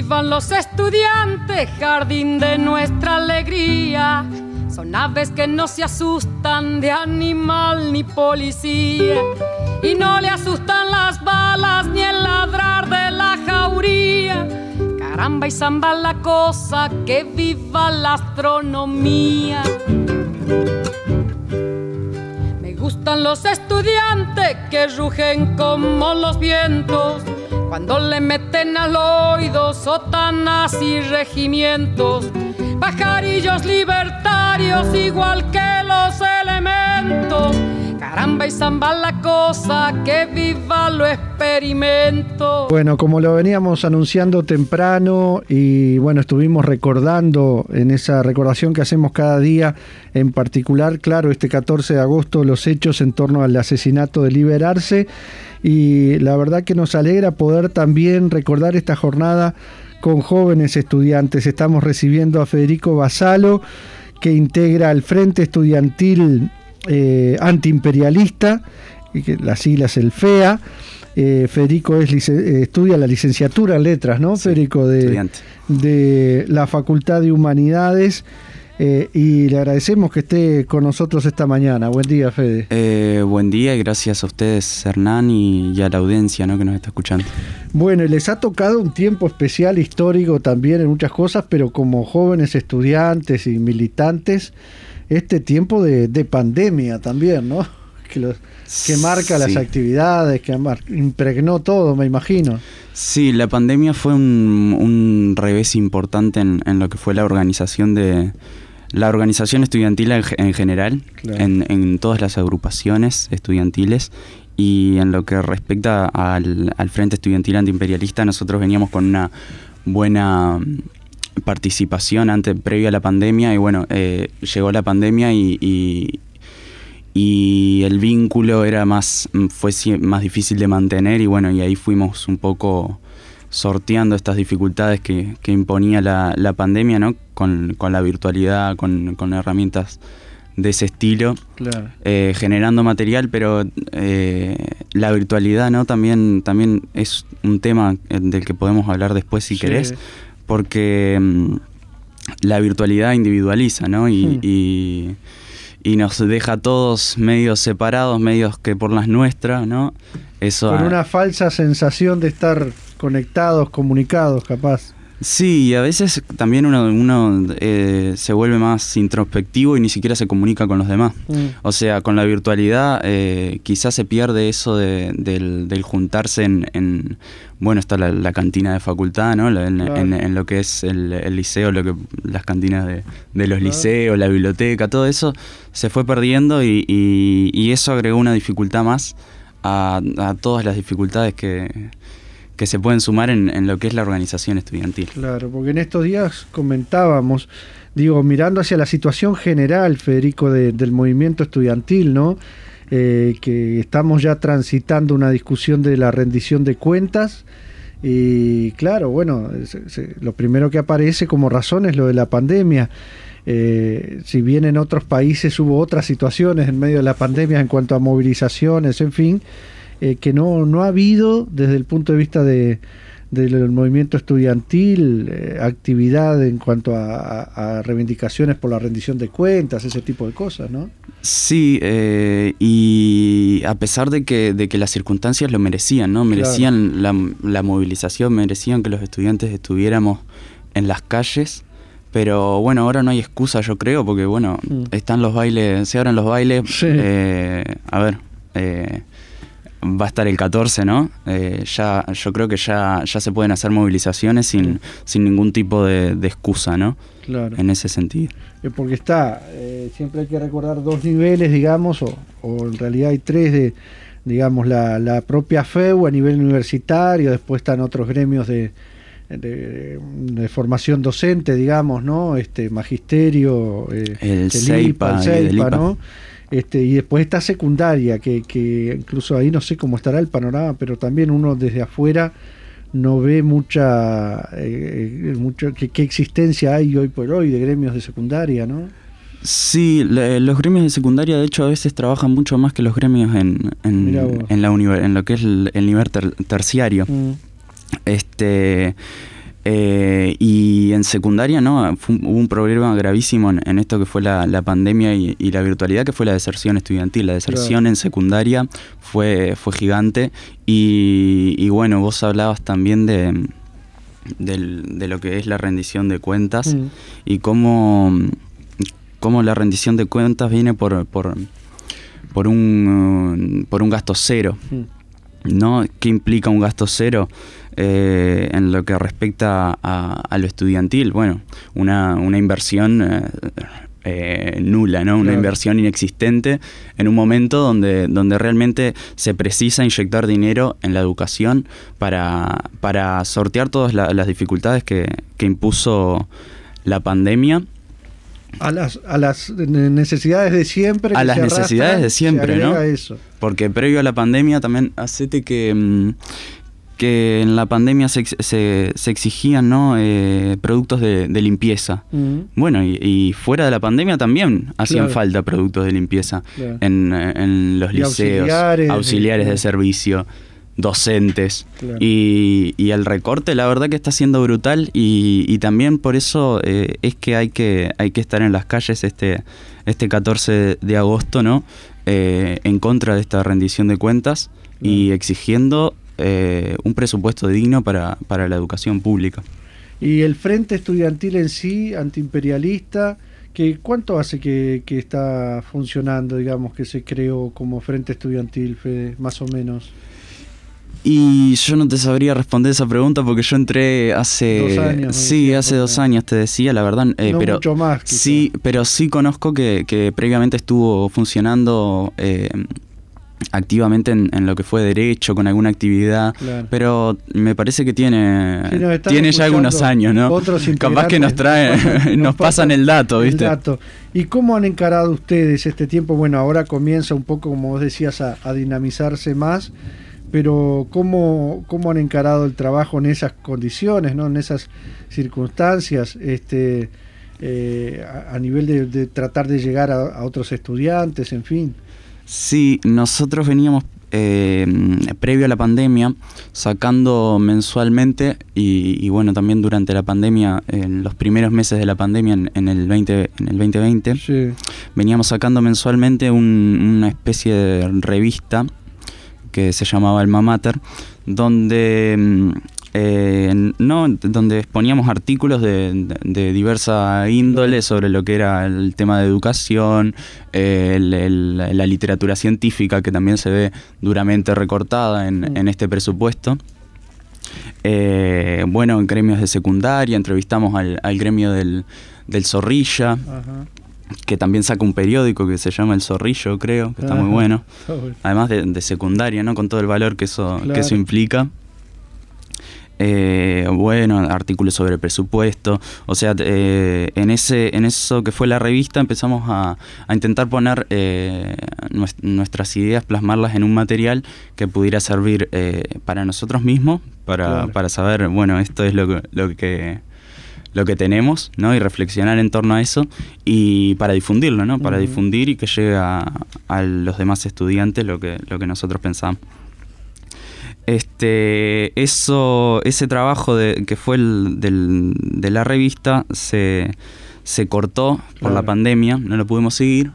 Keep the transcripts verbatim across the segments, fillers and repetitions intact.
vivan los estudiantes, jardín de nuestra alegría. Son aves que no se asustan de animal ni policía, y no le asustan las balas ni el ladrar de la jauría. Caramba y zamba la cosa, que viva la astronomía. Me gustan los estudiantes que rugen como los vientos cuando le meten al oído sotanas y regimientos. Pajarillos libertarios igual que los elementos. Caramba y zamba la cosa, que viva lo experimento. Bueno, como lo veníamos anunciando temprano y bueno, estuvimos recordando en esa recordación que hacemos cada día, en particular, claro, este catorce de agosto, los hechos en torno al asesinato de Liberarse, y la verdad que nos alegra poder también recordar esta jornada con jóvenes estudiantes. Estamos recibiendo a Federico Basalo, que integra el Frente Estudiantil eh, Antiimperialista, y que las siglas el F E A. Eh, Federico es lic- eh, estudia la licenciatura en Letras, ¿no, sí, Federico? De, de la Facultad de Humanidades. Eh, y le agradecemos que esté con nosotros esta mañana. Buen día, Fede. Eh, buen día y gracias a ustedes, Hernán, y, y a la audiencia, ¿no?, que nos está escuchando. Bueno, y les ha tocado un tiempo especial, histórico también en muchas cosas, pero como jóvenes estudiantes y militantes, este tiempo de, de pandemia también, ¿no? Que, los, que marca sí. las actividades, que mar- impregnó todo, me imagino. Sí, la pandemia fue un, un revés importante en, en lo que fue la organización de la organización estudiantil en, en general, claro. en, en todas las agrupaciones estudiantiles, y en lo que respecta al, al Frente Estudiantil Antiimperialista, nosotros veníamos con una buena participación antes, previo a la pandemia, y bueno, eh, llegó la pandemia y, y y el vínculo era más fue más difícil de mantener, y bueno, y ahí fuimos un poco sorteando estas dificultades que, que imponía la, la pandemia, ¿no? Con, con la virtualidad, con, con herramientas de ese estilo, claro. eh, generando material, pero eh, la virtualidad, ¿no? También, también es un tema del que podemos hablar después si sí. querés, porque um, la virtualidad individualiza, ¿no? Y, hmm. y y nos deja a todos medios separados, medios que por las nuestras, ¿no? Eso con a... una falsa sensación de estar conectados, comunicados, capaz. Sí, y a veces también uno, uno eh, se vuelve más introspectivo y ni siquiera se comunica con los demás. Mm. O sea, con la virtualidad eh, quizás se pierde eso de, del, del juntarse en, en... Bueno, está la, la cantina de facultad, ¿no? En, claro. en, en lo que es el, el liceo, lo que las cantinas de, de los claro. liceos, la biblioteca, todo eso se fue perdiendo, y, y, y eso agregó una dificultad más a, a todas las dificultades que... que se pueden sumar en, en lo que es la organización estudiantil. Claro, porque en estos días comentábamos, digo, mirando hacia la situación general, Federico, de, del movimiento estudiantil, ¿no? Eh, que estamos ya transitando una discusión de la rendición de cuentas, y claro, bueno, se, se, lo primero que aparece como razón es lo de la pandemia. Eh, si bien en otros países hubo otras situaciones en medio de la pandemia en cuanto a movilizaciones, en fin, Eh, que no, no ha habido desde el punto de vista de, del movimiento estudiantil eh, actividad en cuanto a, a, a reivindicaciones por la rendición de cuentas, ese tipo de cosas, ¿no? Sí, eh, y a pesar de que, de que las circunstancias lo merecían, ¿no? Merecían claro. la, la movilización, merecían que los estudiantes estuviéramos en las calles. Pero bueno, ahora no hay excusa, yo creo, porque bueno, mm. están los bailes, se abren los bailes, sí. eh, a ver... Eh, va a estar el catorce, ¿no? Eh, ya, yo creo que ya, ya se pueden hacer movilizaciones sin, sí. sin ningún tipo de, de excusa, ¿no? Claro. En ese sentido. Eh, porque está, eh, siempre hay que recordar dos niveles, digamos, o, o en realidad hay tres, de, digamos, la, la propia F E U a nivel universitario, después están otros gremios de, de, de formación docente, digamos, ¿no? Este, magisterio, eh, el CEIPA, el CEIPA, ¿no? Este, y después está secundaria, que, que incluso ahí no sé cómo estará el panorama, pero también uno desde afuera no ve mucha, eh, mucho qué, qué existencia hay hoy por hoy de gremios de secundaria, ¿no? Sí, le, los gremios de secundaria de hecho a veces trabajan mucho más que los gremios en, en, en, la univer, en lo que es el, el nivel ter, terciario. Mm. Este... Eh, y en secundaria, ¿no? Fue un, hubo un problema gravísimo en, en esto que fue la, la pandemia y, y la virtualidad, que fue la deserción estudiantil. La deserción claro. en secundaria fue, fue gigante. Y, y bueno, vos hablabas también de, de, de lo que es la rendición de cuentas mm. y cómo, cómo la rendición de cuentas viene por, por, por, un, por un gasto cero. Mm. ¿No? ¿Qué implica un gasto cero? Eh, en lo que respecta a, a lo estudiantil, bueno, una, una inversión eh, eh, nula, ¿no? Una claro. inversión inexistente en un momento donde, donde realmente se precisa inyectar dinero en la educación para, para sortear todas la, las dificultades que, que impuso la pandemia. A las, a las necesidades de siempre. A las necesidades de siempre, ¿no? Eso. Porque previo a la pandemia también, hacete que... que en la pandemia se, se, se exigían, ¿no? eh, productos de, de limpieza. Uh-huh. Bueno, y, y fuera de la pandemia también hacían claro. falta productos de limpieza claro. en, en los y liceos, auxiliares, auxiliares de, de servicio, docentes. Claro. Y, y el recorte, la verdad que está siendo brutal y, y también por eso eh, es que hay que hay que estar en las calles este, este catorce de agosto, ¿no? Eh, en contra de esta rendición de cuentas uh-huh. y exigiendo Eh, un presupuesto digno para, para la educación pública. Y el Frente Estudiantil en sí, antiimperialista, que ¿cuánto hace que, que está funcionando, digamos, que se creó como Frente Estudiantil, Fede, más o menos? Y yo no te sabría responder esa pregunta porque yo entré hace dos años. Sí, hace porque... dos años te decía, la verdad. Eh, no pero mucho más. Quizá. Sí, pero sí conozco que, que previamente estuvo funcionando eh, activamente en, en lo que fue derecho, con alguna actividad, claro. pero me parece que tiene sí, tiene ya algunos años, ¿no? Capaz que nos traen, nos, pasan, nos pasan el dato, ¿viste? El dato. ¿Y cómo han encarado ustedes este tiempo? Bueno, ahora comienza un poco, como vos decías, a, a dinamizarse más, pero ¿cómo, cómo han encarado el trabajo en esas condiciones, ¿no? En esas circunstancias, este, eh, a, a nivel de, de tratar de llegar a, a otros estudiantes, en fin? Sí, nosotros veníamos eh, previo a la pandemia sacando mensualmente y, y bueno, también durante la pandemia, en los primeros meses de la pandemia en, en el veinte, en el veinte veinte, sí. veníamos sacando mensualmente un, una especie de revista que se llamaba Alma Mater, donde eh, no, donde exponíamos artículos de, de, de diversa índole sobre lo que era el tema de educación, eh, el, el, la literatura científica, que también se ve duramente recortada en, mm. en este presupuesto. Eh, bueno, en gremios de secundaria, entrevistamos al, al gremio del, del Zorrilla, Ajá. que también saca un periódico que se llama El Zorrillo, creo, que está Ajá. muy bueno. Además de, de secundaria, ¿no? Con todo el valor que eso, claro. que eso implica. Eh, bueno, artículos sobre presupuesto, o sea, eh, en ese en eso que fue la revista empezamos a, a intentar poner eh, nuest- nuestras ideas, plasmarlas en un material que pudiera servir eh, para nosotros mismos, para, claro. para saber, bueno, esto es lo que, lo que lo que tenemos, ¿no? Y reflexionar en torno a eso y para difundirlo, ¿no? Para uh-huh. difundir y que llegue a, a los demás estudiantes lo que lo que nosotros pensamos. Este, eso, ese trabajo de, que fue el del, de la revista se, se cortó por claro. la pandemia, no lo pudimos seguir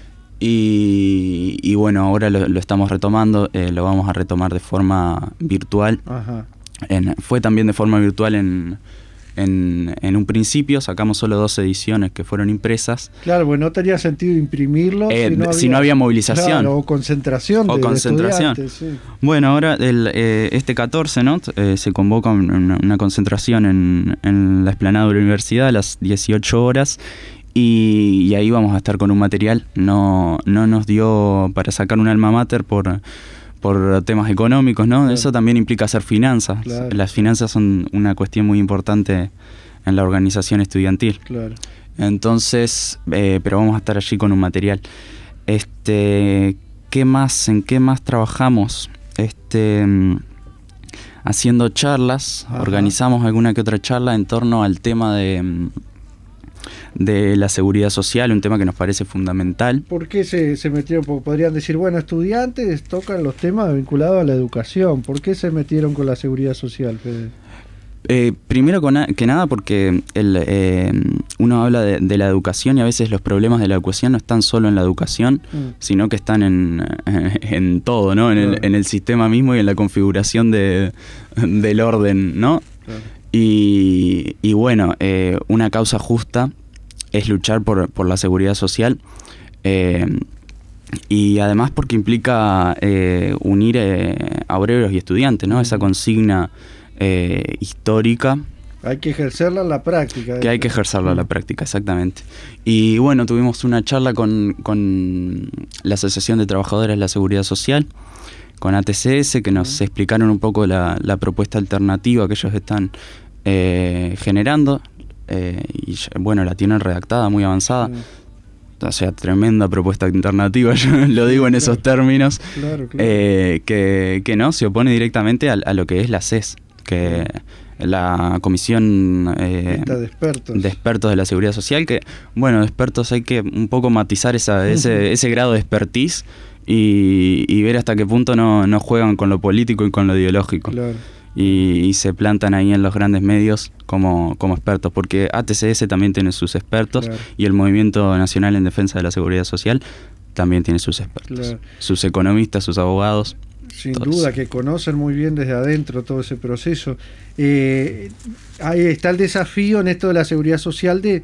y, y bueno, ahora lo, lo estamos retomando, eh, lo vamos a retomar de forma virtual. Ajá. En, fue también de forma virtual en, en, en un principio, sacamos solo dos ediciones que fueron impresas. Claro, bueno, no tenía sentido imprimirlo eh, si, no había, si no había movilización. Claro, o concentración. O de, concentración. De sí. Bueno, ahora el, eh, este catorce, ¿no? Eh, se convoca una, una concentración en, en la explanada de la universidad a las dieciocho horas y, y ahí vamos a estar con un material. No, no nos dio para sacar un alma mater por... por temas económicos, ¿no? Claro. Eso también implica hacer finanzas. Claro. Las finanzas son una cuestión muy importante en la organización estudiantil. Claro. Entonces, eh, pero vamos a estar allí con un material. Este, ¿qué más? ¿En qué más trabajamos? Este, haciendo charlas, Ajá. organizamos alguna que otra charla en torno al tema de... de la seguridad social, un tema que nos parece fundamental. ¿Por qué se, se metieron? Porque podrían decir, bueno, estudiantes tocan los temas vinculados a la educación. ¿Por qué se metieron con la seguridad social, Fede? Eh, primero con na- que nada porque el, eh, uno habla de, de la educación y a veces los problemas de la educación no están solo en la educación, mm. sino que están en, en todo, ¿no? En, claro. el, en el sistema mismo y en la configuración de, del orden, ¿no? Claro. Y, y bueno, eh, una causa justa es luchar por, por la seguridad social, eh, y además porque implica eh, unir eh, a obreros y estudiantes, ¿no? Mm. Esa consigna Eh, histórica. Hay que ejercerla en la práctica. Que hay que ejercerla en la práctica, exactamente. Y bueno, tuvimos una charla con, con la Asociación de Trabajadores de la Seguridad Social, con A T C S, que nos uh-huh. explicaron un poco la, la propuesta alternativa que ellos están eh, generando. Eh, y bueno, la tienen redactada, muy avanzada. Uh-huh. O sea, tremenda propuesta alternativa, yo lo digo en esos claro. términos, claro, claro. Eh, que, que no se opone directamente a, a lo que es la C E S, que la Comisión eh, de, expertos. de Expertos de la Seguridad Social, que, bueno, de expertos hay que un poco matizar esa, ese, ese grado de expertise y, y ver hasta qué punto no, no juegan con lo político y con lo ideológico. Claro. Y, y se plantan ahí en los grandes medios como, como expertos, porque A T C S también tiene sus expertos, claro. y el Movimiento Nacional en Defensa de la Seguridad Social también tiene sus expertos, claro. sus economistas, sus abogados. Sin duda, que conocen muy bien desde adentro todo ese proceso. Eh, ahí está el desafío en esto de la seguridad social, de,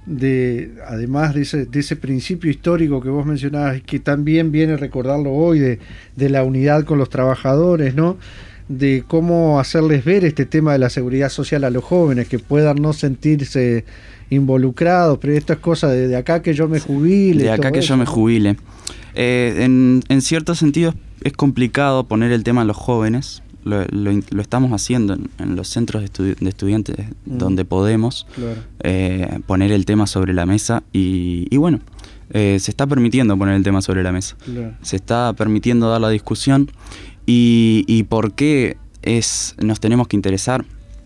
de además de ese, de ese principio histórico que vos mencionabas, que también viene a recordarlo hoy, de, de la unidad con los trabajadores, ¿no? De cómo hacerles ver este tema de la seguridad social a los jóvenes, que puedan no sentirse involucrados, pero esto es cosa de, de acá que yo me jubile. De acá que eso. yo me jubile. Eh, en, en cierto sentido es complicado poner el tema a los jóvenes, lo, lo, lo estamos haciendo en, en los centros de, estu- de estudiantes mm. donde podemos, claro. eh, poner el tema sobre la mesa y, y bueno, eh, se está permitiendo poner el tema sobre la mesa, claro. se está permitiendo dar la discusión y, y por qué es, nos tenemos que interesar.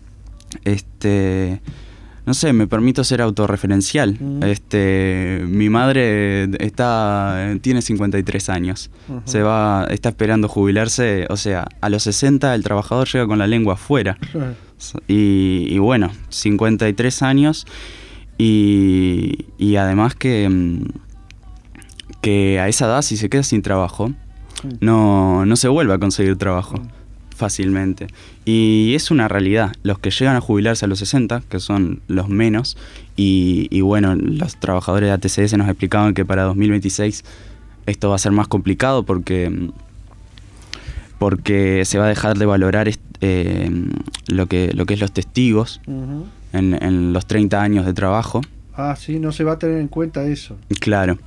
Este... No sé, me permito ser autorreferencial. Mm. Este, mi madre está tiene cincuenta y tres años. Uh-huh. Se va, está esperando jubilarse. O sea, a los sesenta el trabajador llega con la lengua afuera. Uh-huh. Y, y bueno, cincuenta y tres años. Y, y además que, que a esa edad, si se queda sin trabajo, uh-huh. no, no se vuelve a conseguir trabajo. Uh-huh. Fácilmente. Y es una realidad. Los que llegan a jubilarse a los sesenta, que son los menos, y, y bueno, los trabajadores de A T C S nos explicaban que para dos mil veintiséis esto va a ser más complicado porque, porque se va a dejar de valorar eh, lo que, lo que es los testigos uh-huh. en, en los treinta años de trabajo. Ah, sí, no se va a tener en cuenta eso. Claro.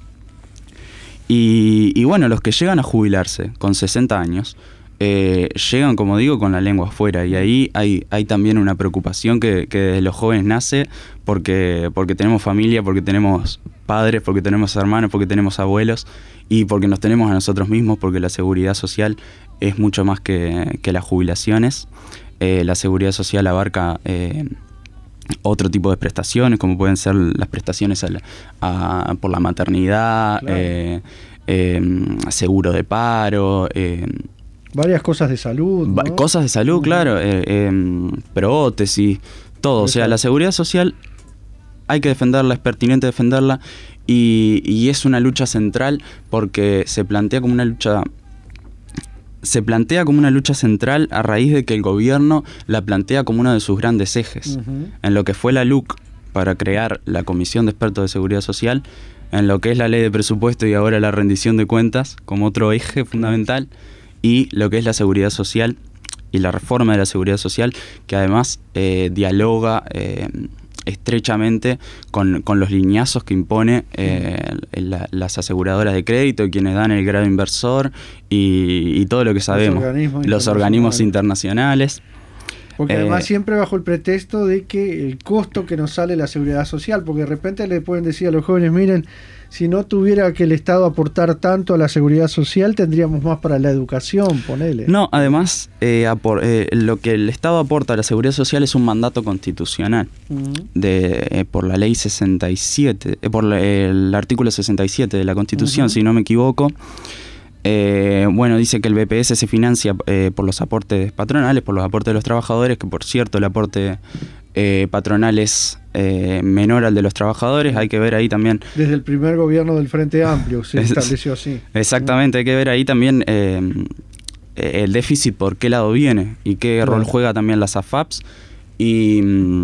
Y, y bueno, los que llegan a jubilarse con sesenta años, Eh, llegan, como digo, con la lengua afuera, y ahí hay, hay también una preocupación que, que desde los jóvenes nace porque, porque tenemos familia, porque tenemos padres, porque tenemos hermanos, porque tenemos abuelos y porque nos tenemos a nosotros mismos, porque la seguridad social es mucho más que, que las jubilaciones. Eh, la seguridad social abarca eh, otro tipo de prestaciones, como pueden ser las prestaciones a la, a, por la maternidad, claro. eh, eh, seguro de paro, eh, varias cosas de salud, ¿no? Cosas de salud, uh-huh. claro, eh, eh, prótesis, todo. O sea, la seguridad social hay que defenderla, es pertinente defenderla y, y es una lucha central porque se plantea como una lucha se plantea como una lucha central a raíz de que el gobierno la plantea como uno de sus grandes ejes. Uh-huh. En lo que fue la L U C para crear la Comisión de Expertos de Seguridad Social, en lo que es la ley de presupuesto y ahora la rendición de cuentas como otro eje fundamental, y lo que es la seguridad social y la reforma de la seguridad social, que además eh, dialoga eh, estrechamente con, con los lineazos que impone eh, la, las aseguradoras de crédito, quienes dan el grado inversor y, y todo lo que sabemos, los organismos, los organismos internacionales. Porque eh, además siempre bajo el pretexto de que el costo que nos sale la seguridad social, porque de repente le pueden decir a los jóvenes, miren, si no tuviera que el Estado aportar tanto a la seguridad social, tendríamos más para la educación, ponele. No, además, eh, apor, eh, lo que el Estado aporta a la seguridad social es un mandato constitucional, uh-huh. de eh, por la ley sesenta y siete, eh, por la, el artículo sesenta y siete de la Constitución, uh-huh. si no me equivoco, Eh, bueno, dice que el B P S se financia eh, por los aportes patronales, por los aportes de los trabajadores, que por cierto el aporte eh, patronal es eh, menor al de los trabajadores. Hay que ver ahí también... Desde el primer gobierno del Frente Amplio se estableció así. Exactamente, hay que ver ahí también eh, el déficit, por qué lado viene y qué claro. rol juega también las A F A Ps. Y,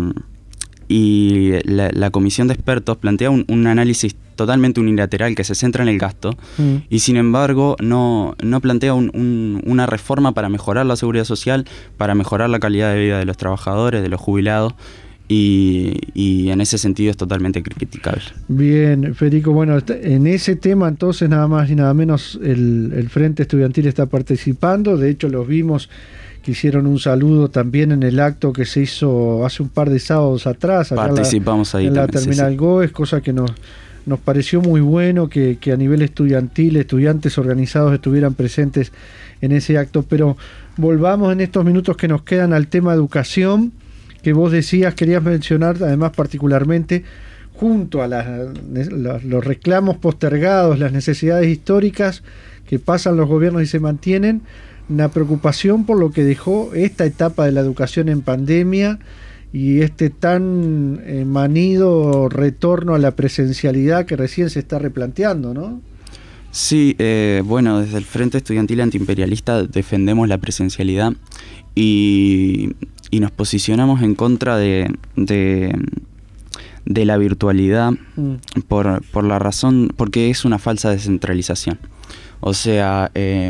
y la, la comisión de expertos plantea un, un análisis totalmente unilateral que se centra en el gasto mm. y sin embargo no, no plantea un, un, una reforma para mejorar la seguridad social, para mejorar la calidad de vida de los trabajadores, de los jubilados, y, y en ese sentido es totalmente criticable. Bien, Federico, bueno, en ese tema entonces nada más y nada menos el, el Frente Estudiantil está participando, de hecho los vimos que hicieron un saludo también en el acto que se hizo hace un par de sábados atrás. Acá Participamos la, ahí en también, la Terminal sí, sí. Goes, cosa que nos, nos pareció muy bueno que, que a nivel estudiantil, estudiantes organizados estuvieran presentes en ese acto. Pero volvamos en estos minutos que nos quedan al tema educación, que vos decías, querías mencionar además particularmente, junto a las, los, los reclamos postergados, las necesidades históricas que pasan los gobiernos y se mantienen, una preocupación por lo que dejó esta etapa de la educación en pandemia y este tan eh, manido retorno a la presencialidad que recién se está replanteando, ¿no? Sí, eh, bueno, desde el Frente Estudiantil Antiimperialista defendemos la presencialidad y, y nos posicionamos en contra de, de, de la virtualidad mm. por, por la razón, porque es una falsa descentralización. O sea, eh,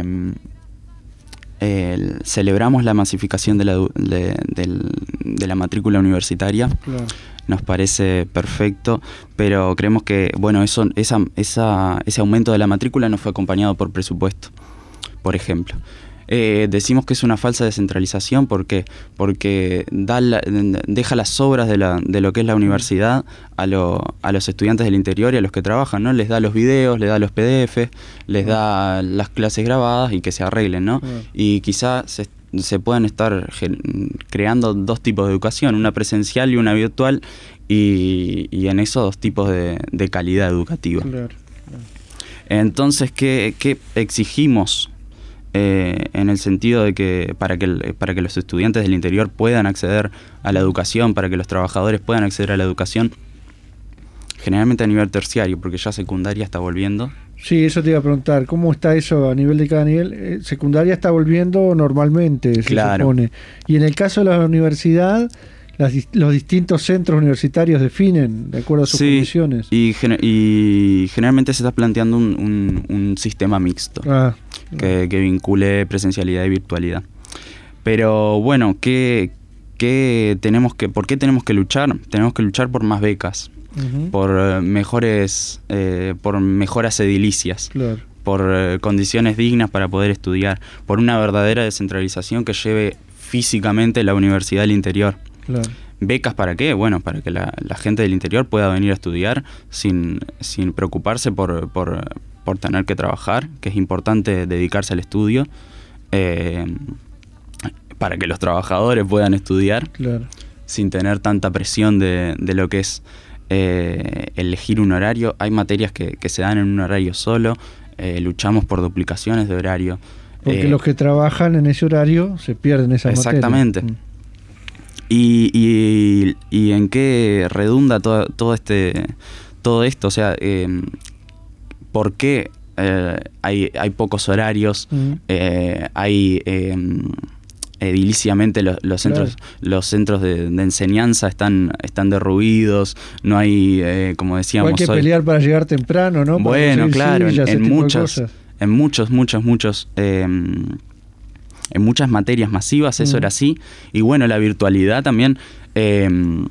Eh, celebramos la masificación de la, de, de, de la matrícula universitaria, claro. Nos parece perfecto, pero creemos que bueno eso esa, esa, ese aumento de la matrícula no fue acompañado por presupuesto, por ejemplo. Eh, decimos que es una falsa descentralización porque porque da la, deja las obras de, la, de lo que es la universidad a, lo, a los estudiantes del interior y a los que trabajan, ¿no? Les da los videos, les da los P D F, les da las clases grabadas y que se arreglen, ¿no? Y quizás se, se puedan estar creando dos tipos de educación, una presencial y una virtual, y, y en esos dos tipos de, de calidad educativa. Claro, claro. Entonces, ¿qué, qué exigimos? Eh, en el sentido de que para que para que los estudiantes del interior puedan acceder a la educación, para que los trabajadores puedan acceder a la educación, generalmente a nivel terciario, porque ya secundaria está volviendo. Sí, eso te iba a preguntar, ¿cómo está eso a nivel de cada nivel? Eh, secundaria está volviendo normalmente, se claro. supone. Y en el caso de la universidad, las, los distintos centros universitarios definen de acuerdo a sus sí, condiciones. Y, y generalmente se está planteando un, un, un sistema mixto. Ah. Que, que vincule presencialidad y virtualidad. Pero bueno, ¿qué, qué tenemos que, ¿por qué tenemos que luchar? Tenemos que luchar por más becas, uh-huh. por eh, mejores, eh, por mejoras edilicias, claro. por eh, condiciones dignas para poder estudiar, por una verdadera descentralización que lleve físicamente la universidad al interior. Claro. ¿Becas para qué? Bueno, para que la, la gente del interior pueda venir a estudiar sin, sin preocuparse por... por por tener que trabajar, que es importante dedicarse al estudio, eh, para que los trabajadores puedan estudiar, claro. sin tener tanta presión de, de lo que es eh, elegir un horario. Hay materias que, que se dan en un horario solo, eh, luchamos por duplicaciones de horario. Porque eh, los que trabajan en ese horario se pierden esas exactamente. materias. Exactamente. Y, y, y en qué redunda todo, todo, este, todo esto, o sea... Eh, ¿por qué eh, hay, hay pocos horarios? Uh-huh. eh, hay eh, ediliciamente los, los centros, claro. los centros de, de enseñanza están, están derruidos, no hay, eh, como decíamos... O hay que hoy, pelear para llegar temprano, ¿no? Bueno, claro, sillas, en, en muchas, en muchos, muchos, muchos... Eh, en muchas materias masivas eso uh-huh. era así. Y bueno, la virtualidad también... Eh,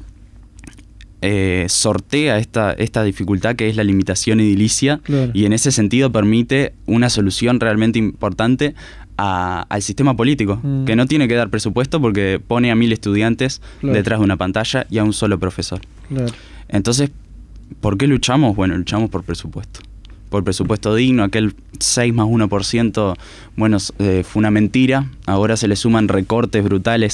Eh, sortea esta, esta dificultad que es la limitación edilicia, claro. y en ese sentido permite una solución realmente importante a, al sistema político, mm. que no tiene que dar presupuesto porque pone a mil estudiantes claro. detrás de una pantalla y a un solo profesor. Claro. Entonces, ¿por qué luchamos? Bueno, luchamos por presupuesto. Por presupuesto digno, aquel seis más uno por ciento, bueno, eh, fue una mentira, ahora se le suman recortes brutales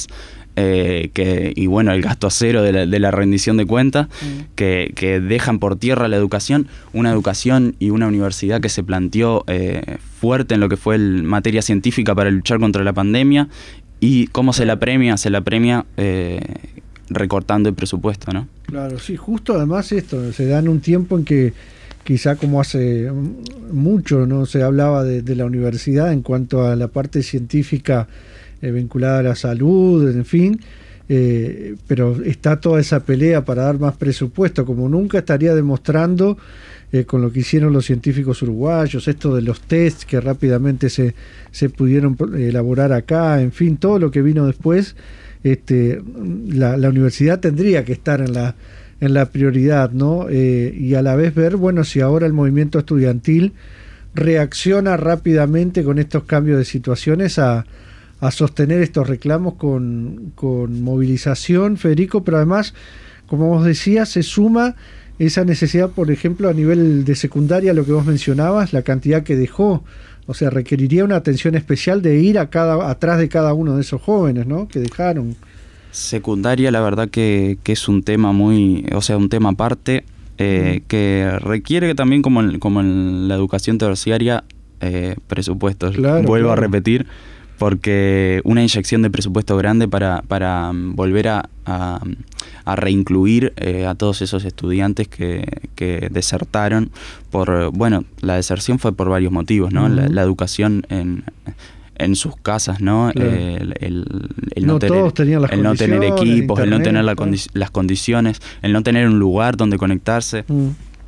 eh, que, y bueno, el gasto cero de la, de la rendición de cuentas, mm. que, que dejan por tierra la educación, una educación y una universidad que se planteó eh, fuerte en lo que fue el materia científica para luchar contra la pandemia. ¿Y cómo se la premia? Se la premia eh, recortando el presupuesto, ¿no? Claro, sí, justo además esto, se da en un tiempo en que quizá como hace mucho no se hablaba de, de la universidad en cuanto a la parte científica eh, vinculada a la salud, en fin, eh, pero está toda esa pelea para dar más presupuesto, como nunca estaría demostrando eh, con lo que hicieron los científicos uruguayos, esto de los tests que rápidamente se, se pudieron elaborar acá, en fin, todo lo que vino después, este, la, la universidad tendría que estar en la en la prioridad, ¿no? Eh, y a la vez ver, bueno, si ahora el movimiento estudiantil reacciona rápidamente con estos cambios de situaciones a, a sostener estos reclamos con, con movilización, Federico, pero además, como vos decías, se suma esa necesidad, por ejemplo, a nivel de secundaria, lo que vos mencionabas, la cantidad que dejó, o sea, requeriría una atención especial de ir a cada, atrás de cada uno de esos jóvenes, ¿no? Que dejaron. Secundaria, la verdad que, que es un tema muy, o sea, un tema aparte, eh, mm. que requiere también, como en, como en la educación terciaria, eh, presupuestos. Claro, Vuelvo claro. a repetir, porque una inyección de presupuesto grande para, para volver a, a, a reincluir eh, a todos esos estudiantes que, que desertaron por, bueno, la deserción fue por varios motivos, ¿no? Mm. La, la educación en... en sus casas, ¿no? Claro. El, el, el, no, no tener, tenían las el no tener equipos, internet, el no tener la condi- las condiciones, el no tener un lugar donde conectarse. Mm.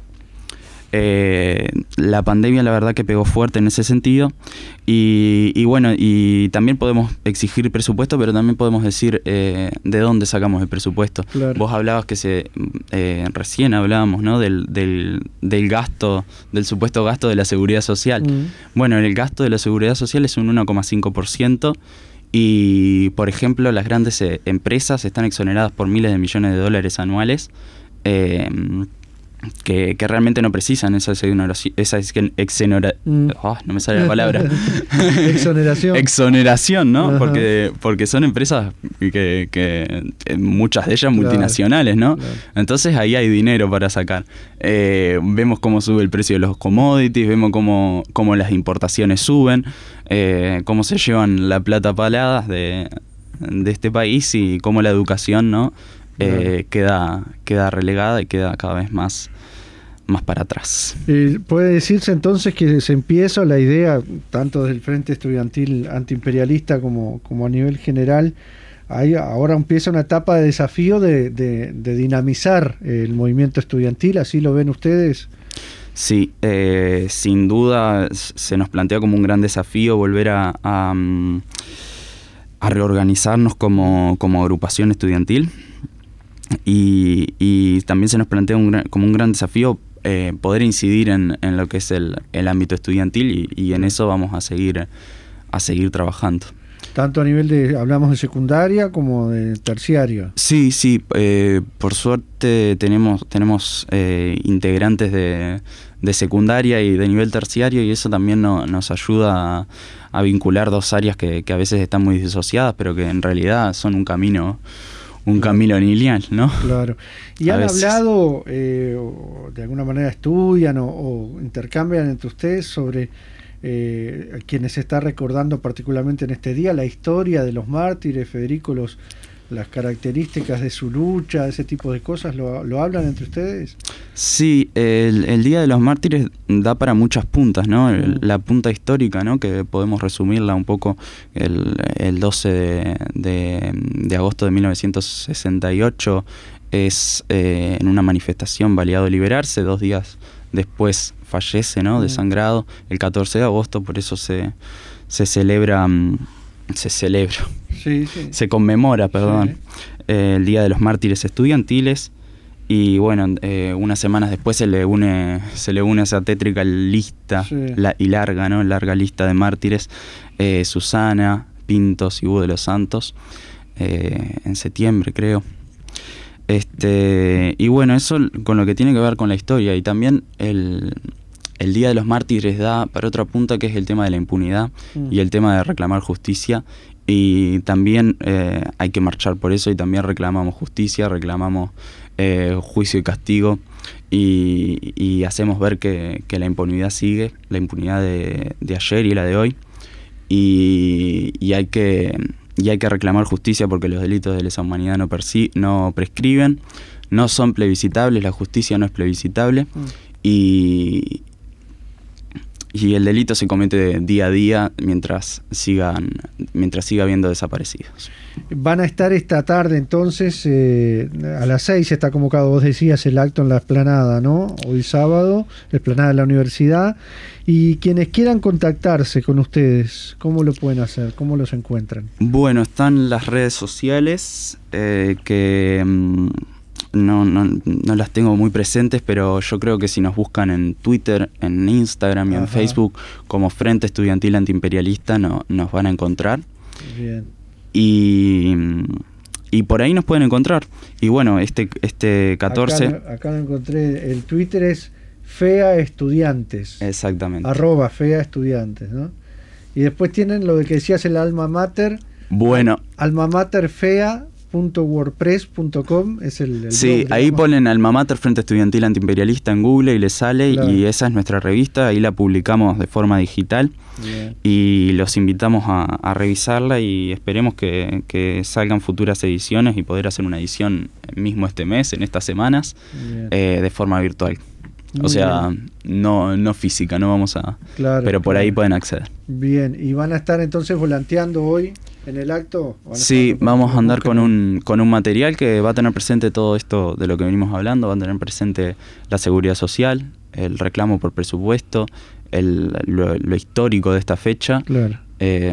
Eh, la pandemia la verdad que pegó fuerte en ese sentido y, y bueno, y también podemos exigir presupuesto, pero también podemos decir eh, de dónde sacamos el presupuesto. Claro. Vos hablabas que se eh, recién hablábamos, ¿no? del, del, del gasto, del supuesto gasto de la seguridad social. Mm. Bueno, el gasto de la seguridad social es un uno coma cinco por ciento y, por ejemplo, las grandes eh, empresas están exoneradas por miles de millones de dólares anuales. Eh, Que, que realmente no precisan esa exoneración, esa exonera, mm. oh, no me sale la palabra exoneración exoneración, ¿no? Ajá. porque porque son empresas que, que muchas de ellas claro. multinacionales, ¿no? Claro. Entonces ahí hay dinero para sacar. Eh, vemos cómo sube el precio de los commodities, vemos cómo, cómo las importaciones suben, eh, cómo se llevan la plata paladas de, de este país y cómo la educación, ¿no? Eh, queda, queda relegada y queda cada vez más, más para atrás. Eh, ¿Puede decirse entonces que se empieza la idea, tanto del Frente Estudiantil Antiimperialista como, como a nivel general, hay, ahora empieza una etapa de desafío de, de, de dinamizar el movimiento estudiantil? ¿Así lo ven ustedes? Sí, eh, sin duda se nos plantea como un gran desafío volver a, a, a reorganizarnos como, como agrupación estudiantil. Y, y también se nos plantea un gran, como un gran desafío eh, poder incidir en, en lo que es el, el ámbito estudiantil y, y en eso vamos a seguir a seguir trabajando. Tanto a nivel de, hablamos de secundaria como de terciario. Sí, sí, eh, por suerte tenemos tenemos eh, integrantes de, de secundaria y de nivel terciario y eso también no, nos ayuda a, a vincular dos áreas que, que a veces están muy disociadas, pero que en realidad son un camino un camino lineal, ¿no? Claro. ¿Y han hablado, eh, o de alguna manera estudian o, o intercambian entre ustedes sobre eh, quienes se está recordando particularmente en este día, la historia de los mártires, Federico, los, las características de su lucha, ese tipo de cosas, ¿lo, lo hablan entre ustedes? Sí, el, el Día de los Mártires da para muchas puntas, ¿no? El, la punta histórica, ¿no? Que podemos resumirla un poco, el, el doce de, de, de agosto de mil novecientos sesenta y ocho es eh, en una manifestación baleado liberarse, dos días después fallece, ¿no? Desangrado, el catorce de agosto, por eso se, se celebra... se celebra, sí, sí. se conmemora, perdón, sí. eh, el Día de los Mártires Estudiantiles y bueno, eh, unas semanas después se le une se le une a esa tétrica lista sí. la, y larga, ¿no? Larga lista de mártires, eh, Susana, Pintos y Hugo de los Santos, eh, en septiembre creo. Este, y bueno, eso con lo que tiene que ver con la historia y también el el Día de los Mártires da para otra punta, que es el tema de la impunidad mm. y el tema de reclamar justicia. Y también eh, hay que marchar por eso, y también reclamamos justicia, reclamamos eh, juicio y castigo, y, y hacemos ver que, que la impunidad sigue, la impunidad de, de ayer y la de hoy, y, y, hay que, y hay que reclamar justicia, porque los delitos de lesa humanidad no, perci- no prescriben, no son plebiscitables, la justicia no es plebiscitable, mm. y... Y el delito se comete día a día mientras sigan mientras siga habiendo desaparecidos. Van a estar esta tarde entonces, eh, a las seis está convocado, vos decías, el acto en la explanada, ¿no? Hoy sábado, la explanada de la universidad. Y quienes quieran contactarse con ustedes, ¿cómo lo pueden hacer? ¿Cómo los encuentran? Bueno, están las redes sociales eh, que... Mm, No, no, no las tengo muy presentes, pero yo creo que si nos buscan en Twitter, en Instagram y Ajá. en Facebook como Frente Estudiantil Antiimperialista, no, nos van a encontrar. Bien. Y, y por ahí nos pueden encontrar. Y bueno, este, este catorce... Acá, acá lo encontré, el Twitter es Fea Estudiantes. Exactamente. Arroba Fea Estudiantes, ¿no? Y después tienen lo de que decías, el Alma Mater. Bueno. Alma Mater Fea. .wordpress punto com es el, el sí, blog, ahí ponen Alma Mater Frente Estudiantil Antiimperialista en Google y les sale, claro. Y esa es nuestra revista, ahí la publicamos de forma digital. Bien. Y los invitamos a, a revisarla, y esperemos que, que salgan futuras ediciones y poder hacer una edición mismo este mes, en estas semanas, eh, de forma virtual. Muy o sea, no, no física, no vamos a... Claro, pero por claro. ahí pueden acceder. Bien, ¿y van a estar entonces volanteando hoy en el acto? Sí, vamos a andar con un, con un material que va a tener presente todo esto de lo que venimos hablando, va a tener presente la seguridad social, el reclamo por presupuesto, el, lo, lo histórico de esta fecha, claro. eh,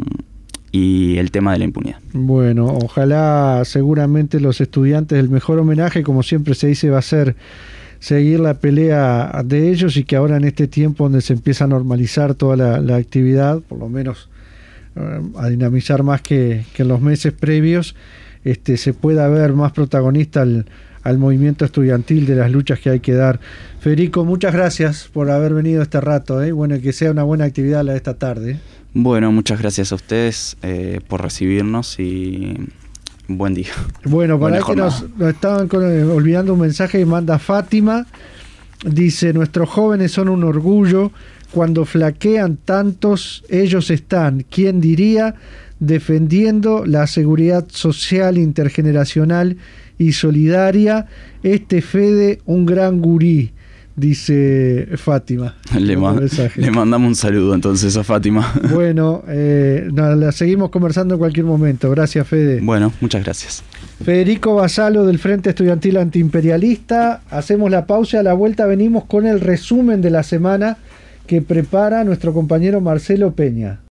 y el tema de la impunidad. Bueno, ojalá seguramente los estudiantes, el mejor homenaje, como siempre se dice, va a ser seguir la pelea de ellos, y que ahora en este tiempo donde se empieza a normalizar toda la, la actividad, por lo menos eh, a dinamizar más que, que en los meses previos, este, se pueda ver más protagonista al, al movimiento estudiantil de las luchas que hay que dar. Federico, muchas gracias por haber venido este rato, ¿eh? Bueno, que sea una buena actividad la de esta tarde. Bueno, muchas gracias a ustedes eh, por recibirnos, y buen día. Bueno, para que nos, nos estaban con, eh, olvidando un mensaje que manda Fátima. Dice: nuestros jóvenes son un orgullo, cuando flaquean tantos ellos están, ¿quién diría?, defendiendo la seguridad social, intergeneracional y solidaria. Este Fede, un gran gurí, dice Fátima. Le, ma- le mandamos un saludo entonces a Fátima. Bueno, eh, no, la seguimos conversando en cualquier momento. Gracias, Fede. Bueno, muchas gracias. Federico Basalo, del Frente Estudiantil Antiimperialista. Hacemos la pausa, a la vuelta venimos con el resumen de la semana que prepara nuestro compañero Marcelo Peña.